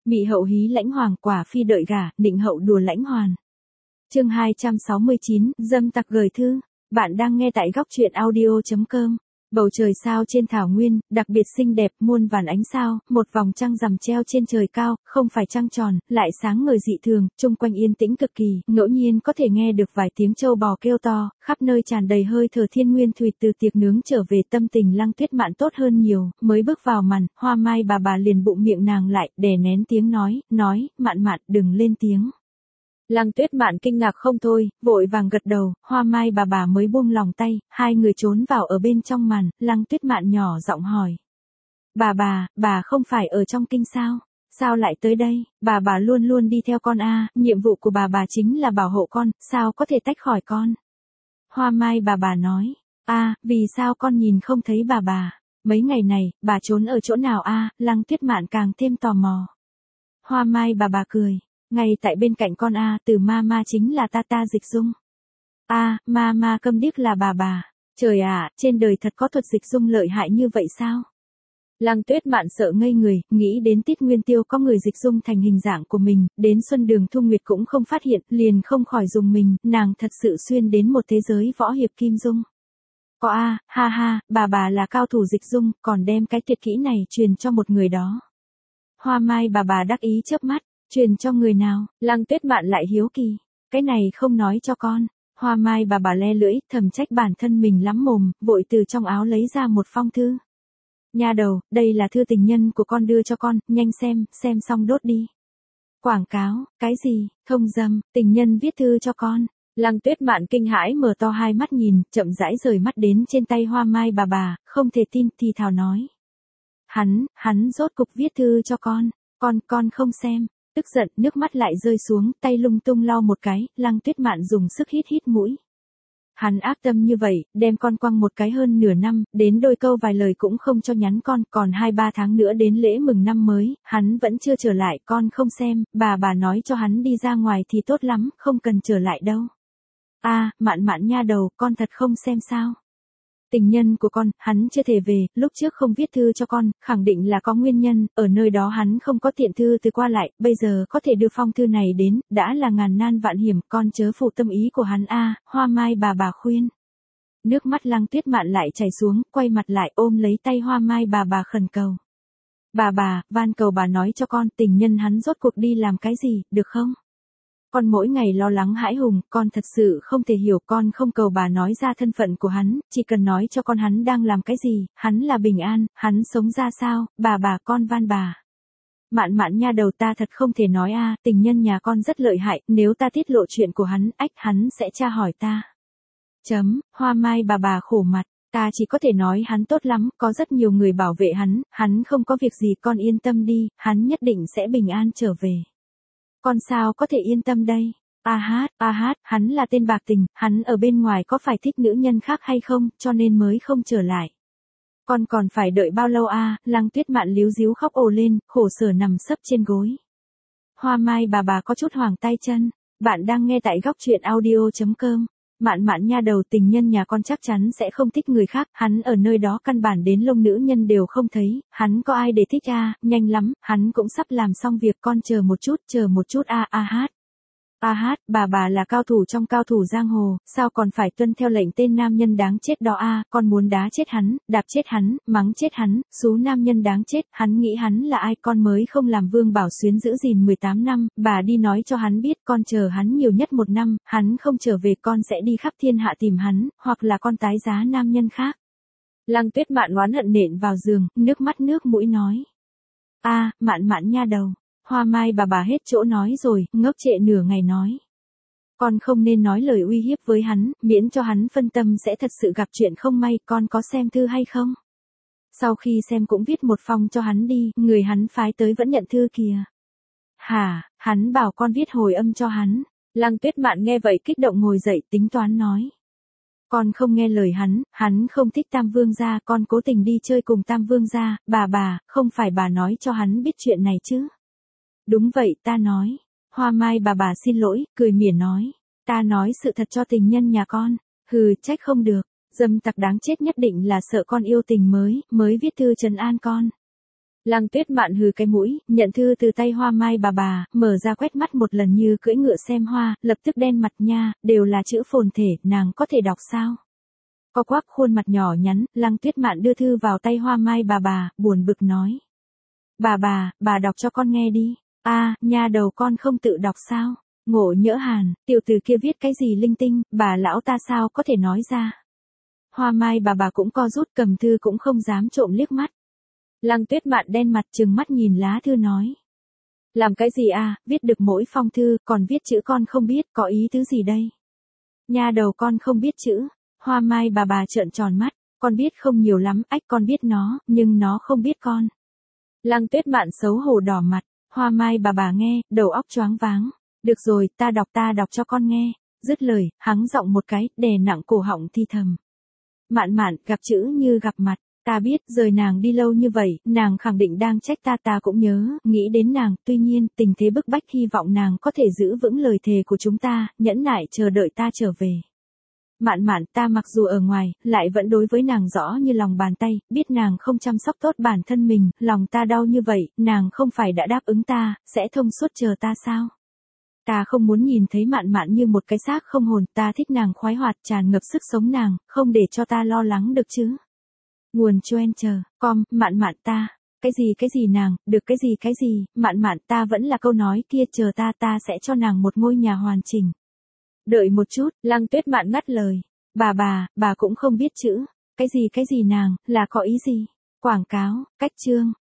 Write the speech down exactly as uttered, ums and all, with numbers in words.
Mị hậu hí lãnh hoàng, quả phi đợi gả, định hậu đùa lãnh hoàn. Chương hai trăm sáu mươi chín, dâm tặc gửi thư. Bạn đang nghe tại góc truyện audio chấm com. Bầu trời sao trên thảo nguyên, đặc biệt xinh đẹp, muôn vàn ánh sao, một vòng trăng rằm treo trên trời cao, không phải trăng tròn, lại sáng ngời dị thường, chung quanh yên tĩnh cực kỳ, ngẫu nhiên có thể nghe được vài tiếng trâu bò kêu to, khắp nơi tràn đầy hơi thở thiên nguyên thùy. Từ tiệc nướng trở về tâm tình Lăng Tuyết Mạn tốt hơn nhiều, mới bước vào màn, Hoa Mai bà bà liền bụng miệng nàng lại, đè nén tiếng nói, nói, Mạn Mạn đừng lên tiếng. Lăng Tuyết Mạn kinh ngạc không thôi, vội vàng gật đầu, Hoa Mai bà bà mới buông lòng tay, hai người trốn vào ở bên trong màn, Lăng Tuyết Mạn nhỏ giọng hỏi. Bà bà, bà không phải ở trong kinh sao? Sao lại tới đây? Bà bà luôn luôn đi theo con a, nhiệm vụ của bà bà chính là bảo hộ con, sao có thể tách khỏi con? Hoa Mai bà bà nói, a, vì sao con nhìn không thấy bà bà? Mấy ngày này, bà trốn ở chỗ nào a? Lăng Tuyết Mạn càng thêm tò mò. Hoa Mai bà bà cười. Ngay tại bên cạnh con a, từ ma ma chính là ta ta Dịch Dung. A, ma ma câm điếc là bà bà. Trời ạ, trên đời thật có thuật dịch dung lợi hại như vậy sao? Lăng Tuyết Mạn sợ ngây người, nghĩ đến Tiết Nguyên Tiêu có người dịch dung thành hình dạng của mình, đến Xuân Đường Thu Nguyệt cũng không phát hiện, liền không khỏi dùng mình, nàng thật sự xuyên đến một thế giới võ hiệp kim dung. Có a, ha ha, bà bà là cao thủ dịch dung, còn đem cái tuyệt kỹ này truyền cho một người đó. Hoa Mai bà bà đắc ý chớp mắt. Truyền cho người nào? Lăng Tuyết Mạn lại hiếu kỳ. Cái này không nói cho con. Hoa Mai bà bà le lưỡi, thầm trách bản thân mình lắm mồm, vội từ trong áo lấy ra một phong thư. Nha đầu, đây là thư tình nhân của con đưa cho con, nhanh xem, xem xong đốt đi. Quảng cáo, cái gì, thông dâm, tình nhân viết thư cho con. Lăng Tuyết Mạn kinh hãi mở to hai mắt nhìn, chậm rãi rời mắt đến trên tay Hoa Mai bà bà, không thể tin, thì thào nói. Hắn, hắn rốt cục viết thư cho con, con, con không xem. Tức giận, nước mắt lại rơi xuống, tay lung tung lau một cái, Lăng Tuyết Mạn dùng sức hít hít mũi. Hắn ác tâm như vậy, đem con quăng một cái hơn nửa năm, đến đôi câu vài lời cũng không cho nhắn con, còn hai ba tháng nữa đến lễ mừng năm mới, hắn vẫn chưa trở lại, con không xem, bà bà nói cho hắn đi ra ngoài thì tốt lắm, không cần trở lại đâu. A, Mạn Mạn nha đầu, con thật không xem sao? Tình nhân của con, hắn chưa thể về, lúc trước không viết thư cho con, khẳng định là có nguyên nhân, ở nơi đó hắn không có tiện thư từ qua lại, bây giờ có thể đưa phong thư này đến, đã là ngàn nan vạn hiểm, con chớ phụ tâm ý của hắn a, Hoa Mai bà bà khuyên. Nước mắt Lăng Tuyết Mạn lại chảy xuống, quay mặt lại ôm lấy tay Hoa Mai bà bà khẩn cầu. Bà bà, van cầu bà nói cho con, tình nhân hắn rốt cuộc đi làm cái gì, được không? Con mỗi ngày lo lắng hãi hùng, con thật sự không thể hiểu, con không cầu bà nói ra thân phận của hắn, chỉ cần nói cho con hắn đang làm cái gì, hắn là bình an, hắn sống ra sao, bà bà con van bà. Mạn Mạn nha đầu, ta thật không thể nói a, tình nhân nhà con rất lợi hại, nếu ta tiết lộ chuyện của hắn, ách hắn sẽ tra hỏi ta. Chấm, Hoa Mai bà bà khổ mặt, ta chỉ có thể nói hắn tốt lắm, có rất nhiều người bảo vệ hắn, hắn không có việc gì, con yên tâm đi, hắn nhất định sẽ bình an trở về. Con sao có thể yên tâm đây? A hát, a hát, hắn là tên bạc tình, hắn ở bên ngoài có phải thích nữ nhân khác hay không, cho nên mới không trở lại. Con còn phải đợi bao lâu a? Lăng Tuyết Mạn líu díu khóc ồ lên, khổ sở nằm sấp trên gối. Hoa Mai bà bà có chút hoảng tay chân. Bạn đang nghe tại góc truyện audio chấm com. Mạn Mạn nha đầu, tình nhân nhà con chắc chắn sẽ không thích người khác, hắn ở nơi đó căn bản đến lông nữ nhân đều không thấy, hắn có ai để thích a, nhanh lắm, hắn cũng sắp làm xong việc, con chờ một chút, chờ một chút a, a hát. A hát, bà bà là cao thủ trong cao thủ giang hồ, sao còn phải tuân theo lệnh tên nam nhân đáng chết đó a, con muốn đá chết hắn, đạp chết hắn, mắng chết hắn, xú nam nhân đáng chết, hắn nghĩ hắn là ai, con mới không làm Vương Bảo Xuyến giữ gìn mười tám năm, bà đi nói cho hắn biết, con chờ hắn nhiều nhất một năm, hắn không trở về con sẽ đi khắp thiên hạ tìm hắn, hoặc là con tái giá nam nhân khác. Lăng Tuyết Mạn oán hận nện vào giường, nước mắt nước mũi nói. A, Mạn Mạn nha đầu. Hoa Mai bà bà hết chỗ nói rồi, ngốc trệ nửa ngày nói. Con không nên nói lời uy hiếp với hắn, miễn cho hắn phân tâm sẽ thật sự gặp chuyện không may, con có xem thư hay không? Sau khi xem cũng viết một phong cho hắn đi, người hắn phái tới vẫn nhận thư kìa. Hả, hắn bảo con viết hồi âm cho hắn. Lăng Tuyết Mạn nghe vậy kích động ngồi dậy tính toán nói. Con không nghe lời hắn, hắn không thích Tam Vương gia, con cố tình đi chơi cùng Tam Vương gia, bà bà, không phải bà nói cho hắn biết chuyện này chứ? Đúng vậy, ta nói. Hoa Mai bà bà xin lỗi, cười mỉa nói. Ta nói sự thật cho tình nhân nhà con. Hừ, trách không được. Dâm tặc đáng chết nhất định là sợ con yêu tình mới, mới viết thư trấn an con. Lăng Tuyết Mạn hừ cái mũi, nhận thư từ tay Hoa Mai bà bà, mở ra quét mắt một lần như cưỡi ngựa xem hoa, lập tức đen mặt nha, đều là chữ phồn thể, nàng có thể đọc sao? Co quắp khuôn mặt nhỏ nhắn, Lăng Tuyết Mạn đưa thư vào tay Hoa Mai bà bà, buồn bực nói. Bà bà, bà đọc cho con nghe đi. A, à, nha đầu con không tự đọc sao? Ngộ nhỡ Hàn, tiểu tử kia viết cái gì linh tinh, bà lão ta sao có thể nói ra? Hoa Mai bà bà cũng co rút, cầm thư cũng không dám trộm liếc mắt. Lăng Tuyết Mạn đen mặt trừng mắt nhìn lá thư nói. Làm cái gì à, viết được mỗi phong thư, còn viết chữ con không biết, có ý tứ gì đây? Nha đầu con không biết chữ. Hoa Mai bà bà trợn tròn mắt, con biết không nhiều lắm, ách con biết nó, nhưng nó không biết con. Lăng Tuyết Mạn xấu hổ đỏ mặt, Hoa Mai bà bà nghe, đầu óc choáng váng. Được rồi, ta đọc ta đọc cho con nghe. Dứt lời, hắng giọng một cái, đè nặng cổ họng thi thầm. Mạn Mạn, gặp chữ như gặp mặt. Ta biết, rời nàng đi lâu như vậy, nàng khẳng định đang trách ta ta cũng nhớ, nghĩ đến nàng, tuy nhiên, tình thế bức bách hy vọng nàng có thể giữ vững lời thề của chúng ta, nhẫn nại chờ đợi ta trở về. Mạn Mạn, ta mặc dù ở ngoài, lại vẫn đối với nàng rõ như lòng bàn tay, biết nàng không chăm sóc tốt bản thân mình, lòng ta đau như vậy, nàng không phải đã đáp ứng ta, sẽ thông suốt chờ ta sao? Ta không muốn nhìn thấy Mạn Mạn như một cái xác không hồn, ta thích nàng khoái hoạt tràn ngập sức sống nàng, không để cho ta lo lắng được chứ. Nguồn choen chờ, com, Mạn Mạn ta, cái gì cái gì nàng, được cái gì cái gì, Mạn Mạn ta vẫn là câu nói kia, chờ ta ta sẽ cho nàng một ngôi nhà hoàn chỉnh. Đợi một chút, Lăng Tuyết Mạn ngắt lời, bà bà, bà cũng không biết chữ, cái gì cái gì nàng, là có ý gì? Quảng cáo, cách chương.